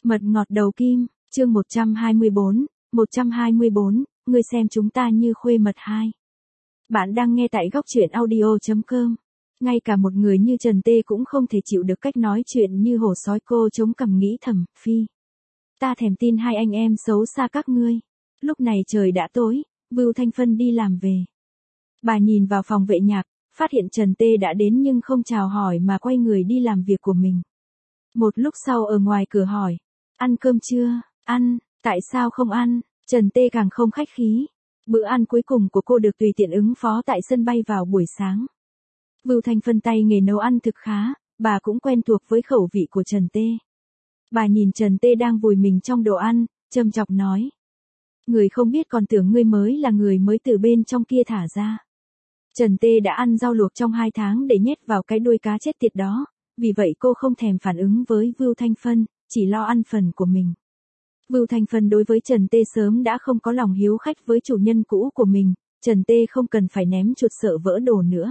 Mật ngọt đầu kim, chương 124, ngươi xem chúng ta như khuê mật hai. Bạn đang nghe tại góc truyện audio.com. Ngay cả một người như Trần Tê cũng không thể chịu được cách nói chuyện như hổ sói, cô chống cằm nghĩ thầm, phi. Ta thèm tin hai anh em xấu xa các ngươi. Lúc này trời đã tối, Vưu Thanh Phân đi làm về. Bà nhìn vào phòng vệ nhạc, phát hiện Trần Tê đã đến nhưng không chào hỏi mà quay người đi làm việc của mình. Một lúc sau ở ngoài cửa hỏi, ăn cơm chưa? Ăn, tại sao không ăn? Trần Tê càng không khách khí. Bữa ăn cuối cùng của cô được tùy tiện ứng phó tại sân bay vào buổi sáng. Vưu Thanh Phân tay nghề nấu ăn thực khá, bà cũng quen thuộc với khẩu vị của Trần Tê. Bà nhìn Trần Tê đang vùi mình trong đồ ăn, châm chọc nói. Người không biết còn tưởng ngươi mới là người mới từ bên trong kia thả ra. Trần Tê đã ăn rau luộc trong 2 tháng để nhét vào cái đuôi cá chết tiệt đó, vì vậy cô không thèm phản ứng với Vưu Thanh Phân, chỉ lo ăn phần của mình. Vưu Thanh Phân đối với Trần Tê sớm đã không có lòng hiếu khách với chủ nhân cũ của mình, Trần Tê không cần phải ném chuột sợ vỡ đồ nữa.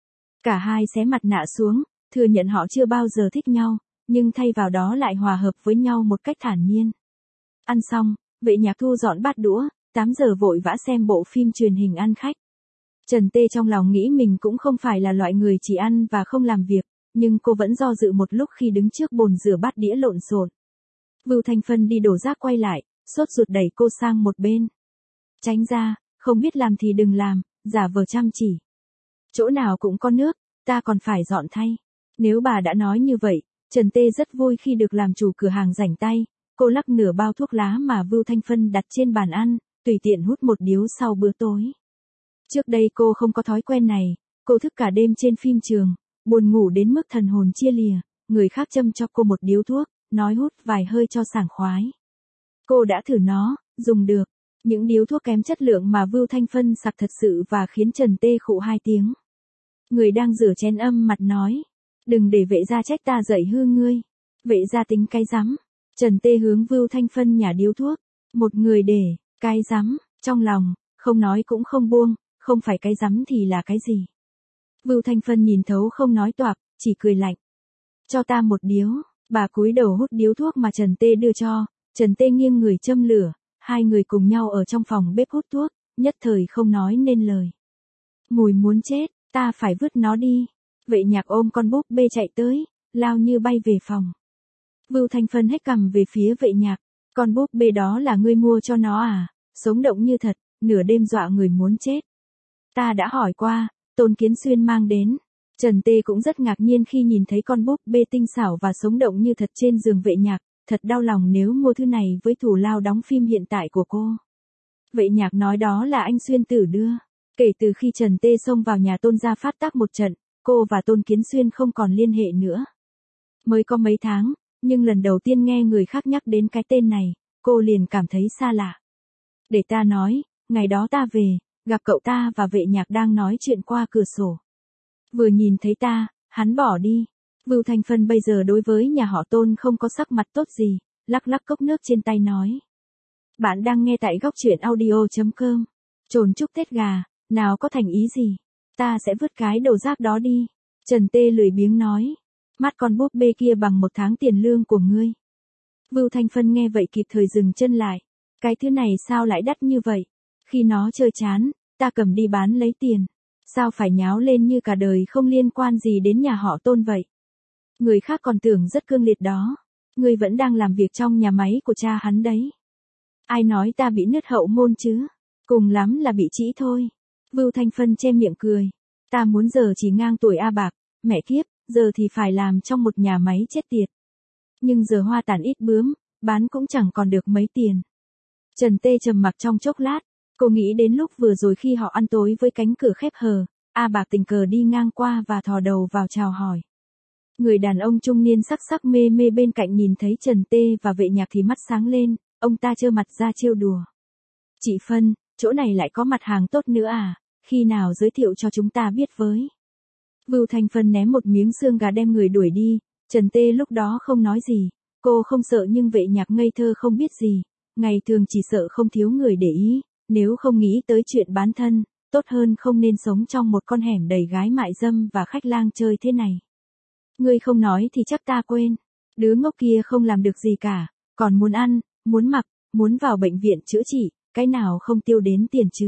Cả hai xé mặt nạ xuống, thừa nhận họ chưa bao giờ thích nhau, nhưng thay vào đó lại hòa hợp với nhau một cách thản nhiên. Ăn xong, Vệ Nhạc thu dọn bát đũa, 8 giờ vội vã xem bộ phim truyền hình ăn khách. Trần Tê trong lòng nghĩ mình cũng không phải là loại người chỉ ăn và không làm việc, nhưng cô vẫn do dự một lúc khi đứng trước bồn rửa bát đĩa lộn xộn. Vưu Thanh Phân đi đổ rác quay lại, sốt ruột đẩy cô sang một bên. Tránh ra, không biết làm thì đừng làm, giả vờ chăm chỉ. Chỗ nào cũng có nước, ta còn phải dọn thay. Nếu bà đã nói như vậy, Trần Tê rất vui khi được làm chủ cửa hàng rảnh tay. Cô lắc nửa bao thuốc lá mà Vưu Thanh Phân đặt trên bàn ăn, tùy tiện hút một điếu sau bữa tối. Trước đây cô không có thói quen này, cô thức cả đêm trên phim trường, buồn ngủ đến mức thần hồn chia lìa, người khác châm cho cô một điếu thuốc, nói hút vài hơi cho sảng khoái. Cô đã thử nó, dùng được, những điếu thuốc kém chất lượng mà Vưu Thanh Phân sặc thật sự và khiến Trần Tê khụ 2 tiếng. Người đang rửa chén âm mặt nói, đừng để vệ gia trách ta dạy hư ngươi, vệ gia tính cái rắm. Trần Tê hướng Vưu Thanh Phân nhả điếu thuốc, một người để, cái rắm, trong lòng, không nói cũng không buông, không phải cái rắm thì là cái gì. Vưu Thanh Phân nhìn thấu không nói toạc, chỉ cười lạnh. Cho ta một điếu, bà cúi đầu hút điếu thuốc mà Trần Tê đưa cho, Trần Tê nghiêng người châm lửa, hai người cùng nhau ở trong phòng bếp hút thuốc, nhất thời không nói nên lời. Mùi muốn chết, ta phải vứt nó đi. Vệ Nhạc ôm con búp bê chạy tới, lao như bay về phòng. Vưu Thanh Phân hét cằm về phía Vệ Nhạc, con búp bê đó là ngươi mua cho nó à, sống động như thật, nửa đêm dọa người muốn chết. Ta đã hỏi qua, Tôn Kiến Xuyên mang đến. Trần Tê cũng rất ngạc nhiên khi nhìn thấy con búp bê tinh xảo và sống động như thật trên giường Vệ Nhạc, thật đau lòng nếu mua thứ này với thủ lao đóng phim hiện tại của cô. Vệ Nhạc nói đó là anh Xuyên Tử đưa. Kể từ khi Trần Tê xông vào nhà Tôn gia phát tác một trận, cô và Tôn Kiến Xuyên không còn liên hệ nữa. Mới có mấy tháng, nhưng lần đầu tiên nghe người khác nhắc đến cái tên này, cô liền cảm thấy xa lạ. Để ta nói, ngày đó ta về, gặp cậu ta và Vệ Nhạc đang nói chuyện qua cửa sổ. Vừa nhìn thấy ta, hắn bỏ đi. Vưu Thanh Phân bây giờ đối với nhà họ Tôn không có sắc mặt tốt gì, lắc lắc cốc nước trên tay nói. Bạn đang nghe tại góc truyện audio.com. Trồn chúc Tết gà, nào có thành ý gì. Ta sẽ vứt cái đồ rác đó đi. Trần Tê lười biếng nói. Mắt con búp bê kia bằng 1 tháng tiền lương của ngươi. Vưu Thanh Phân nghe vậy kịp thời dừng chân lại. Cái thứ này sao lại đắt như vậy? Khi nó chơi chán, ta cầm đi bán lấy tiền. Sao phải nháo lên như cả đời không liên quan gì đến nhà họ Tôn vậy? Người khác còn tưởng rất cương liệt đó. Ngươi vẫn đang làm việc trong nhà máy của cha hắn đấy. Ai nói ta bị nứt hậu môn chứ? Cùng lắm là bị trĩ thôi. Vưu Thanh Phân che miệng cười. Ta muốn giờ chỉ ngang tuổi A Bạc, mẹ kiếp, giờ thì phải làm trong một nhà máy chết tiệt. Nhưng giờ hoa tàn ít bướm, bán cũng chẳng còn được mấy tiền. Trần Tê trầm mặc trong chốc lát, cô nghĩ đến lúc vừa rồi khi họ ăn tối với cánh cửa khép hờ, A Bạc tình cờ đi ngang qua và thò đầu vào chào hỏi. Người đàn ông trung niên sắc sắc mê mê bên cạnh nhìn thấy Trần Tê và Vệ Nhạc thì mắt sáng lên, ông ta trơ mặt ra trêu đùa. Chị Phân, chỗ này lại có mặt hàng tốt nữa à, khi nào giới thiệu cho chúng ta biết với. Vưu Thanh Phân ném một miếng xương gà đem người đuổi đi, Trần Tê lúc đó không nói gì, cô không sợ nhưng Vệ Nhạc ngây thơ không biết gì, ngày thường chỉ sợ không thiếu người để ý, nếu không nghĩ tới chuyện bán thân, tốt hơn không nên sống trong một con hẻm đầy gái mại dâm và khách lang chơi thế này. Ngươi không nói thì chắc ta quên, đứa ngốc kia không làm được gì cả, Còn muốn ăn, muốn mặc, muốn vào bệnh viện chữa trị, cái nào không tiêu đến tiền chứ?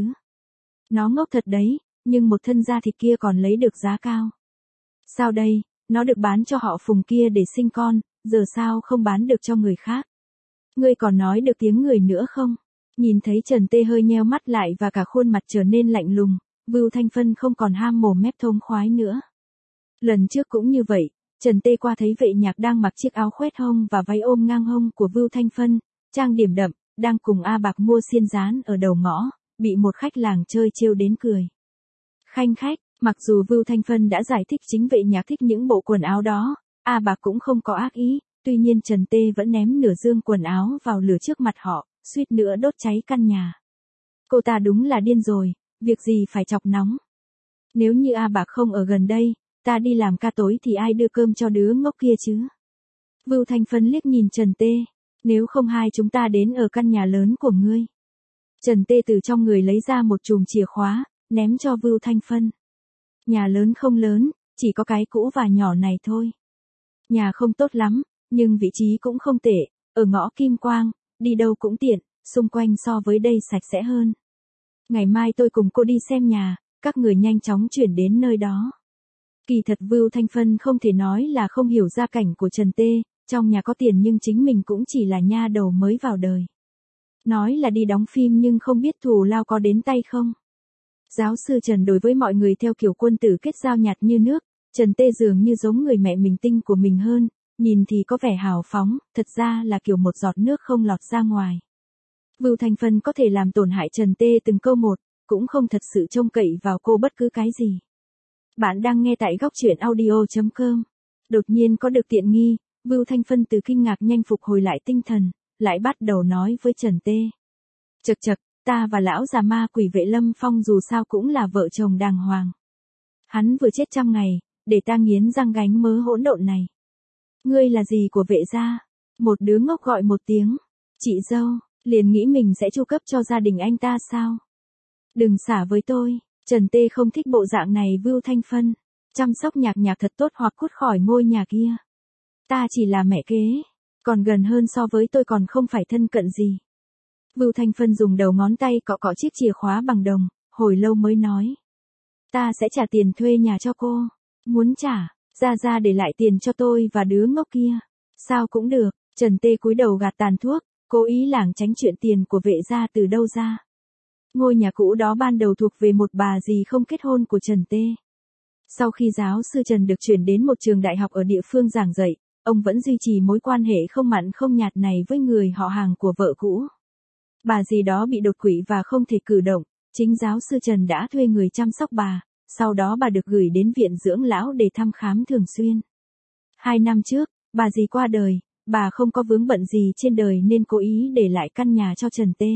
Nó ngốc thật đấy, nhưng một thân da thịt kia còn lấy được giá cao. Sao đây, nó được bán cho họ Phùng kia để sinh con, giờ sao không bán được cho người khác? Ngươi còn nói được tiếng người nữa không? Nhìn thấy Trần Tê hơi nheo mắt lại và cả khuôn mặt trở nên lạnh lùng, Vưu Thanh Phân không còn ham mồm mép thông khoái nữa. Lần trước cũng như vậy, Trần Tê qua thấy Vệ Nhạc đang mặc chiếc áo khoét hông và váy ôm ngang hông của Vưu Thanh Phân, trang điểm đậm, đang cùng A Bạc mua xiên dán ở đầu ngõ, bị một khách làng chơi trêu đến cười. Khanh khách, mặc dù Vưu Thanh Phân đã giải thích chính Vệ Nhạc thích những bộ quần áo đó, A Bạc cũng không có ác ý, tuy nhiên Trần Tê vẫn ném nửa dương quần áo vào lửa trước mặt họ, suýt nữa đốt cháy căn nhà. Cô ta đúng là điên rồi, việc gì phải chọc nóng. Nếu như A Bạc không ở gần đây, ta đi làm ca tối thì ai đưa cơm cho đứa ngốc kia chứ? Vưu Thanh Phân liếc nhìn Trần Tê, nếu không hai chúng ta đến ở căn nhà lớn của ngươi. Trần Tê từ trong người lấy ra một chùm chìa khóa, ném cho Vưu Thanh Phân. Nhà lớn không lớn, chỉ có cái cũ và nhỏ này thôi. Nhà không tốt lắm, nhưng vị trí cũng không tệ, ở ngõ Kim Quang, đi đâu cũng tiện, xung quanh so với đây sạch sẽ hơn. Ngày mai tôi cùng cô đi xem nhà, các người nhanh chóng chuyển đến nơi đó. Kỳ thật Vưu Thanh Phân không thể nói là không hiểu gia cảnh của Trần Tê, trong nhà có tiền nhưng chính mình cũng chỉ là nha đầu mới vào đời. Nói là đi đóng phim nhưng không biết thù lao có đến tay không. Giáo sư Trần đối với mọi người theo kiểu quân tử kết giao nhạt như nước, Trần Tê dường như giống người mẹ mình tinh của mình hơn, nhìn thì có vẻ hào phóng, thật ra là kiểu một giọt nước không lọt ra ngoài. Vưu Thanh Phân có thể làm tổn hại Trần Tê từng câu một, cũng không thật sự trông cậy vào cô bất cứ cái gì. Bạn đang nghe tại góc truyện audio.com. Đột nhiên có được tiện nghi, Vưu Thanh Phân từ kinh ngạc nhanh phục hồi lại tinh thần, lại bắt đầu nói với Trần Tê. Chậc chậc, ta và lão già ma quỷ Vệ Lâm Phong dù sao cũng là vợ chồng đàng hoàng. Hắn vừa chết 100 ngày, để ta nghiến răng gánh mớ hỗn độn này. Ngươi là gì của Vệ gia? Một đứa ngốc gọi một tiếng. Chị dâu, liền nghĩ mình sẽ chu cấp cho gia đình anh ta sao? Đừng xả với tôi. Trần Tê không thích bộ dạng này. Vưu Thanh Phân, chăm sóc Nhạc Nhạc thật tốt hoặc cút khỏi ngôi nhà kia. Ta chỉ là mẹ kế, còn gần hơn so với tôi còn không phải thân cận gì. Vưu Thanh Phân dùng đầu ngón tay cọ cọ chiếc chìa khóa bằng đồng, hồi lâu mới nói. Ta sẽ trả tiền thuê nhà cho cô. Muốn trả, ra để lại tiền cho tôi và đứa ngốc kia. Sao cũng được. Trần Tê cúi đầu gạt tàn thuốc, cố ý lảng tránh chuyện tiền của Vệ gia từ đâu ra. Ngôi nhà cũ đó ban đầu thuộc về một bà dì không kết hôn của Trần Tê. Sau khi giáo sư Trần được chuyển đến một trường đại học ở địa phương giảng dạy, ông vẫn duy trì mối quan hệ không mặn không nhạt này với người họ hàng của vợ cũ. Bà dì đó bị đột quỵ và không thể cử động, chính giáo sư Trần đã thuê người chăm sóc bà, sau đó bà được gửi đến viện dưỡng lão để thăm khám thường xuyên. 2 năm trước, bà dì qua đời, bà không có vướng bận gì trên đời nên cố ý để lại căn nhà cho Trần Tê.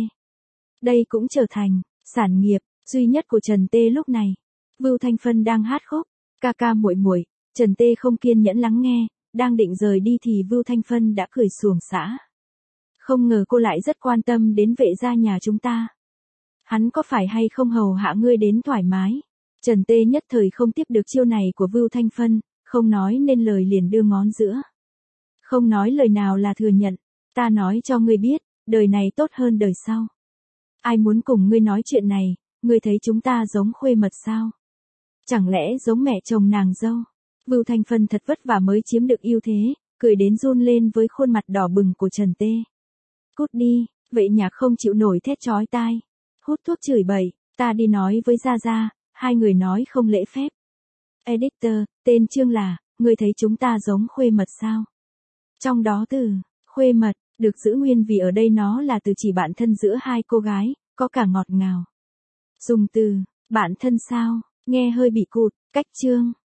Đây cũng trở thành sản nghiệp duy nhất của Trần Tê lúc này. Vưu Thanh Phân đang hát khúc, ca ca muội muội, Trần Tê không kiên nhẫn lắng nghe, đang định rời đi thì Vưu Thanh Phân đã cười xuồng xã. Không ngờ cô lại rất quan tâm đến Vệ gia nhà chúng ta. Hắn có phải hay không hầu hạ ngươi đến thoải mái? Trần Tê nhất thời không tiếp được chiêu này của Vưu Thanh Phân, không nói nên lời liền đưa ngón giữa. Không nói lời nào là thừa nhận, ta nói cho ngươi biết, đời này tốt hơn đời sau. Ai muốn cùng ngươi nói chuyện này, ngươi thấy chúng ta giống khuê mật sao? Chẳng lẽ giống mẹ chồng nàng dâu? Vưu Thanh Phân thật vất vả mới chiếm được ưu thế, cười đến run lên với khuôn mặt đỏ bừng của Trần Tê. Cút đi, Vệ Nhạc không chịu nổi thét chói tai. Hút thuốc chửi bậy, ta đi nói với Gia, hai người nói không lễ phép. Editor, tên chương là, ngươi thấy chúng ta giống khuê mật sao? Trong đó từ, khuê mật, được giữ nguyên vì ở đây nó là từ chỉ bạn thân giữa hai cô gái, có cả ngọt ngào. Dùng từ, bạn thân sao, nghe hơi bị cụt, cách chương.